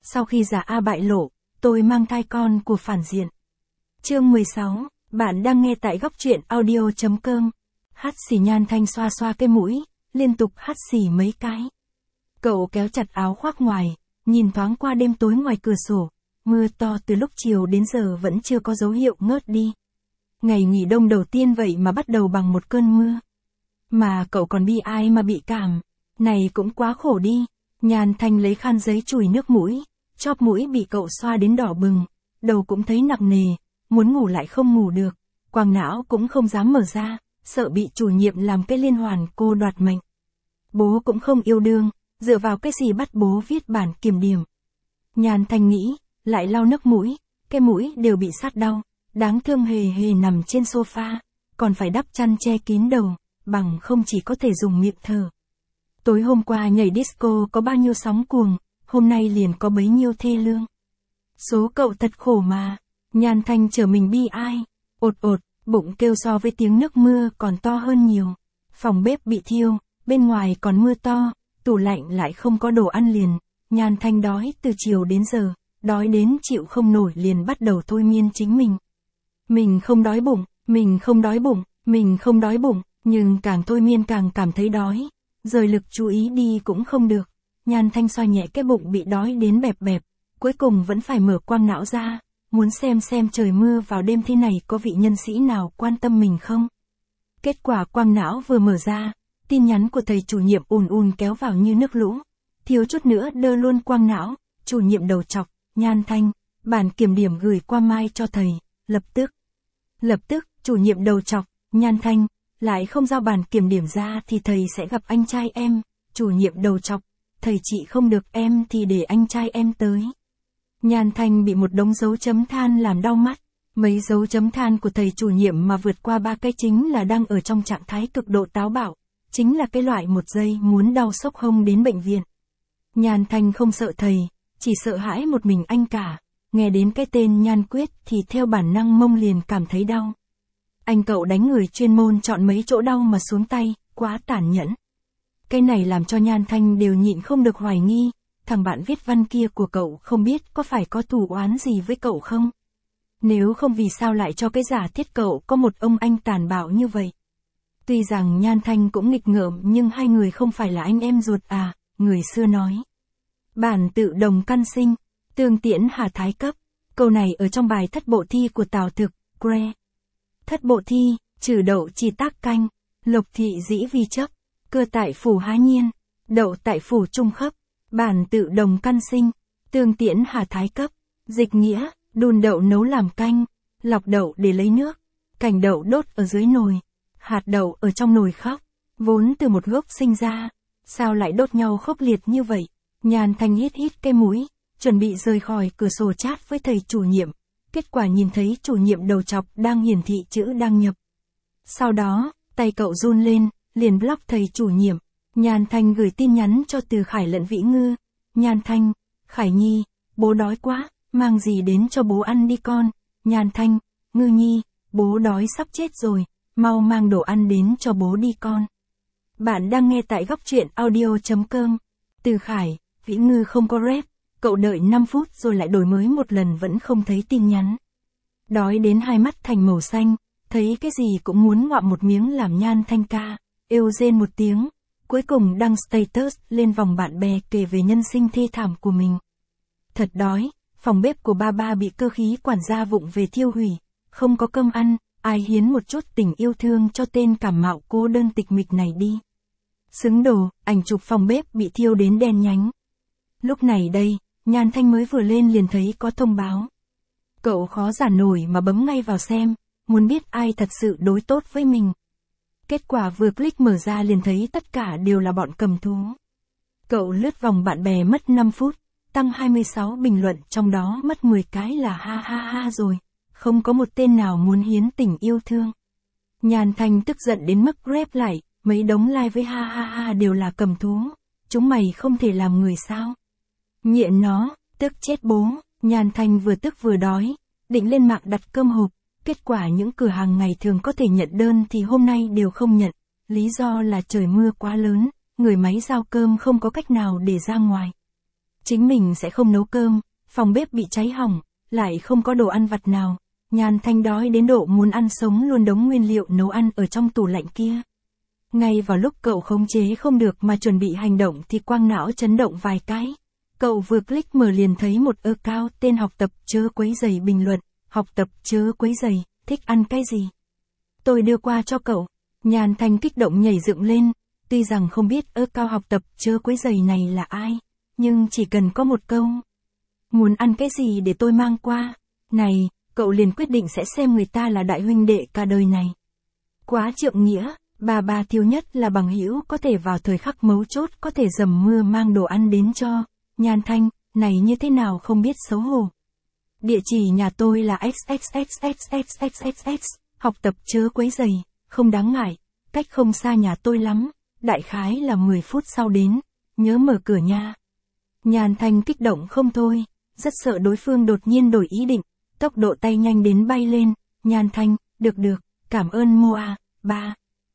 Sau khi giả A bại lộ, tôi mang thai con của phản diện. Chương 16, bạn đang nghe tại góc truyện audio.com. Hắt xì. Nhan Thanh xoa xoa cái mũi, liên tục hắt xì mấy cái. Cậu kéo chặt áo khoác ngoài, nhìn thoáng qua đêm tối ngoài cửa sổ, mưa to từ lúc chiều đến giờ vẫn chưa có dấu hiệu ngớt đi. Ngày nghỉ đông đầu tiên vậy mà bắt đầu bằng một cơn mưa. Mà cậu còn bi ai mà bị cảm, này cũng quá khổ đi. Nhan Thanh lấy khăn giấy chùi nước mũi, chóp mũi bị cậu xoa đến đỏ bừng, đầu cũng thấy nặng nề, muốn ngủ lại không ngủ được, quàng não cũng không dám mở ra, sợ bị chủ nhiệm làm cái liên hoàn cô đoạt mệnh. Bố cũng không yêu đương, dựa vào cái gì bắt bố viết bản kiểm điểm. Nhan Thanh nghĩ, lại lau nước mũi, cái mũi đều bị sát đau, đáng thương hề hề nằm trên sofa, còn phải đắp chăn che kín đầu, bằng không chỉ có thể dùng miệng thở. Tối hôm qua nhảy disco có bao nhiêu sóng cuồng, hôm nay liền có bấy nhiêu thê lương. Số cậu thật khổ mà. Nhan Thanh trở mình bi ai, ột ột, bụng kêu so với tiếng nước mưa còn to hơn nhiều. Phòng bếp bị thiêu, bên ngoài còn mưa to, tủ lạnh lại không có đồ ăn liền. Nhan Thanh đói từ chiều đến giờ, đói đến chịu không nổi liền bắt đầu thôi miên chính mình. Mình không đói bụng, mình không đói bụng, mình không đói bụng, nhưng càng thôi miên càng cảm thấy đói. Rời lực chú ý đi cũng không được. Nhan Thanh xoa nhẹ cái bụng bị đói đến bẹp bẹp, cuối cùng vẫn phải mở quang não ra, muốn xem trời mưa vào đêm thế này có vị nhân sĩ nào quan tâm mình không. Kết quả quang não vừa mở ra, tin nhắn của thầy chủ nhiệm ùn kéo vào như nước lũ, thiếu chút nữa đơ luôn quang não. Chủ nhiệm đầu chọc, Nhan Thanh, bản kiểm điểm gửi qua mai cho thầy, lập tức, chủ nhiệm đầu chọc, Nhan Thanh, lại không giao bản kiểm điểm ra thì thầy sẽ gặp anh trai em. Chủ nhiệm đầu chọc, thầy chị không được em thì để anh trai em tới. Nhan Thanh bị một đống dấu chấm than làm đau mắt. Mấy dấu chấm than của thầy chủ nhiệm mà vượt qua 3 cái chính là đang ở trong trạng thái cực độ táo bạo, chính là cái loại một giây muốn đau sốc hông đến bệnh viện. Nhan Thanh không sợ thầy, chỉ sợ hãi một mình anh cả. Nghe đến cái tên Nhan Quyết thì theo bản năng mông liền cảm thấy đau. Anh cậu đánh người chuyên môn chọn mấy chỗ đau mà xuống tay, quá tàn nhẫn. Cái này làm cho Nhan Thanh đều nhịn không được hoài nghi, thằng bạn viết văn kia của cậu không biết có phải có thù oán gì với cậu không? Nếu không vì sao lại cho cái giả thiết cậu có một ông anh tàn bạo như vậy? Tuy rằng Nhan Thanh cũng nghịch ngợm nhưng hai người không phải là anh em ruột à, người xưa nói. Bản tự đồng căn sinh, tương tiễn hà thái cấp. Câu này ở trong bài thất bộ thi của Tào Thực, Gre. Thất bộ thi, trừ đậu chỉ tác canh, lộc thị dĩ vi chấp, cơ tại phủ há nhiên, đậu tại phủ trung khấp, bản tự đồng căn sinh, tương tiễn hà thái cấp. Dịch nghĩa, đun đậu nấu làm canh, lọc đậu để lấy nước, cành đậu đốt ở dưới nồi, hạt đậu ở trong nồi khóc, vốn từ một gốc sinh ra, sao lại đốt nhau khốc liệt như vậy? Nhan Thanh hít cái mũi, chuẩn bị rời khỏi cửa sổ chat với thầy chủ nhiệm, kết quả nhìn thấy chủ nhiệm đầu chọc đang hiển thị chữ đăng nhập. Sau đó, tay cậu run lên, liền block thầy chủ nhiệm. Nhan Thanh gửi tin nhắn cho Từ Khải lẫn Vĩ Ngư. Nhan Thanh, Khải Nhi, bố đói quá, mang gì đến cho bố ăn đi con. Nhan Thanh, Ngư Nhi, bố đói sắp chết rồi, mau mang đồ ăn đến cho bố đi con. Bạn đang nghe tại góc truyện audio.com. Từ Khải, Vĩ Ngư không có rep, cậu đợi 5 phút rồi lại đổi mới một lần vẫn không thấy tin nhắn. Đói đến hai mắt thành màu xanh, thấy cái gì cũng muốn ngoạm một miếng làm Nhan Thanh ca, êu rên một tiếng, cuối cùng đăng status lên vòng bạn bè kể về nhân sinh thê thảm của mình. Thật đói, phòng bếp của ba bị cơ khí quản gia vụng về thiêu hủy, không có cơm ăn, ai hiến một chút tình yêu thương cho tên cảm mạo cô đơn tịch mịch này đi. Xứng đồ, ảnh chụp phòng bếp bị thiêu đến đen nhánh. Lúc này đây, Nhan Thanh mới vừa lên liền thấy có thông báo. Cậu khó giản nổi mà bấm ngay vào xem, muốn biết ai thật sự đối tốt với mình. Kết quả vừa click mở ra liền thấy tất cả đều là bọn cầm thú. Cậu lướt vòng bạn bè mất 5 phút, tăng 26 bình luận, trong đó mất 10 cái là ha ha ha rồi, không có một tên nào muốn hiến tình yêu thương. Nhan Thanh tức giận đến mức rep lại, mấy đống like với ha ha ha đều là cầm thú, chúng mày không thể làm người sao? Nghiện nó, tức chết bố. Nhan Thanh vừa tức vừa đói, định lên mạng đặt cơm hộp, kết quả những cửa hàng ngày thường có thể nhận đơn thì hôm nay đều không nhận, lý do là trời mưa quá lớn, người máy giao cơm không có cách nào để ra ngoài. Chính mình sẽ không nấu cơm, phòng bếp bị cháy hỏng, lại không có đồ ăn vặt nào. Nhan Thanh đói đến độ muốn ăn sống luôn đống nguyên liệu nấu ăn ở trong tủ lạnh kia. Ngay vào lúc cậu khống chế không được mà chuẩn bị hành động thì quang não chấn động vài cái. Cậu vừa click mở liền thấy một account tên học tập chớ quấy rầy bình luận, học tập chớ quấy rầy, thích ăn cái gì? Tôi đưa qua cho cậu. Nhan Thanh kích động nhảy dựng lên, tuy rằng không biết account học tập chớ quấy rầy này là ai, nhưng chỉ cần có một câu. Muốn ăn cái gì để tôi mang qua? Này, cậu liền quyết định sẽ xem người ta là đại huynh đệ cả đời này. Quá trượng nghĩa, bà thiếu nhất là bằng hữu có thể vào thời khắc mấu chốt có thể dầm mưa mang đồ ăn đến cho. Nhan Thanh, này như thế nào không biết xấu hổ. Địa chỉ nhà tôi là xxxxxxxxx, học tập chớ quấy rầy, không đáng ngại, cách không xa nhà tôi lắm, đại khái là 10 phút sau đến, nhớ mở cửa nha. Nhan Thanh kích động không thôi, rất sợ đối phương đột nhiên đổi ý định, tốc độ tay nhanh đến bay lên. Nhan Thanh, được, cảm ơn Moa, ba.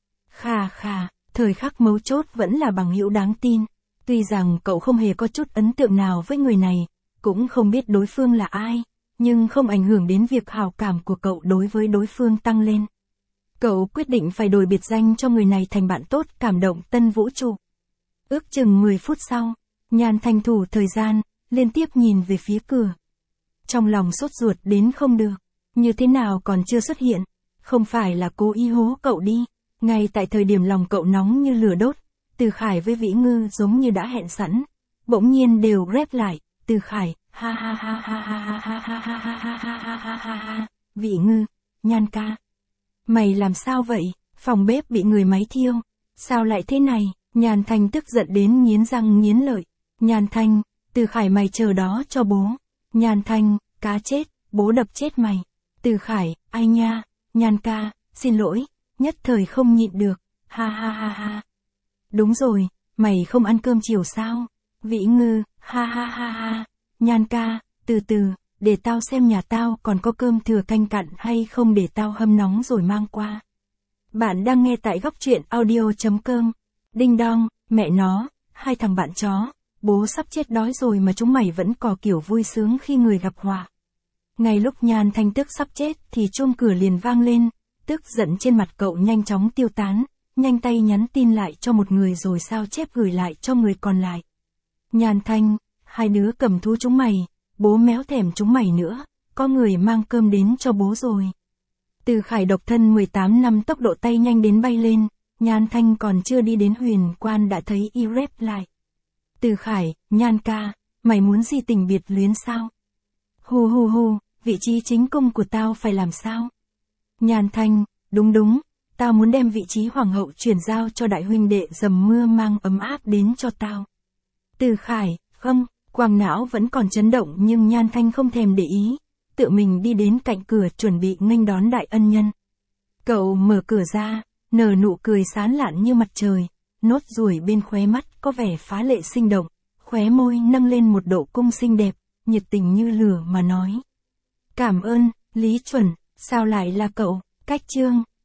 Khà, thời khắc mấu chốt vẫn là bằng hữu đáng tin. Tuy rằng cậu không hề có chút ấn tượng nào với người này, cũng không biết đối phương là ai, nhưng không ảnh hưởng đến việc hảo cảm của cậu đối với đối phương tăng lên. Cậu quyết định phải đổi biệt danh cho người này thành bạn tốt cảm động tân vũ trụ. Ước chừng 10 phút sau, Nhan Thanh thủ thời gian, liên tiếp nhìn về phía cửa. Trong lòng sốt ruột đến không được, như thế nào còn chưa xuất hiện, không phải là cố ý hố cậu đi. Ngay tại thời điểm lòng cậu nóng như lửa đốt, Từ Khải với Vĩ Ngư giống như đã hẹn sẵn, bỗng nhiên đều rep lại, Từ Khải, ha ha ha ha ha ha ha ha ha ha ha ha ha ha ha, Vĩ Ngư, Nhan ca. Mày làm sao vậy, phòng bếp bị người máy thiêu, sao lại thế này? Nhan Thanh tức giận đến nghiến răng nghiến lợi. Nhan Thanh, Từ Khải mày chờ đó cho bố. Nhan Thanh, cá chết, bố đập chết mày. Từ Khải, ai nha, Nhan ca, xin lỗi, nhất thời không nhịn được, ha ha ha ha. Đúng rồi, mày không ăn cơm chiều sao? Vĩ Ngư, ha ha ha ha. Nhan ca, từ từ, để tao xem nhà tao còn có cơm thừa canh cặn hay không để tao hâm nóng rồi mang qua. Bạn đang nghe tại góc truyện audio.com. Đinh đong, mẹ nó, hai thằng bạn chó, bố sắp chết đói rồi mà chúng mày vẫn có kiểu vui sướng khi người gặp họa. Ngay lúc Nhan Thanh tức sắp chết thì chuông cửa liền vang lên, tức giận trên mặt cậu nhanh chóng tiêu tán, nhanh tay nhắn tin lại cho một người rồi sao chép gửi lại cho người còn lại. Nhan Thanh, hai đứa cầm thú chúng mày, bố méo thèm chúng mày nữa, có người mang cơm đến cho bố rồi. Từ Khải độc thân 18 năm tốc độ tay nhanh đến bay lên, Nhan Thanh còn chưa đi đến huyền quan đã thấy y rep lại. Từ Khải, Nhan ca, mày muốn gì tình biệt luyến sao? Hu, vị trí chính cung của tao phải làm sao? Nhan Thanh, đúng, tao muốn đem vị trí hoàng hậu chuyển giao cho đại huynh đệ dầm mưa mang ấm áp đến cho tao. Từ Khải, không, quang não vẫn còn chấn động nhưng Nhan Thanh không thèm để ý, tự mình đi đến cạnh cửa chuẩn bị nghênh đón đại ân nhân. Cậu mở cửa ra, nở nụ cười sán lạn như mặt trời, nốt ruồi bên khóe mắt có vẻ phá lệ sinh động, khóe môi nâng lên một độ cung xinh đẹp, nhiệt tình như lửa mà nói. Cảm ơn, Lý Chuẩn, sao lại là cậu? Cách chương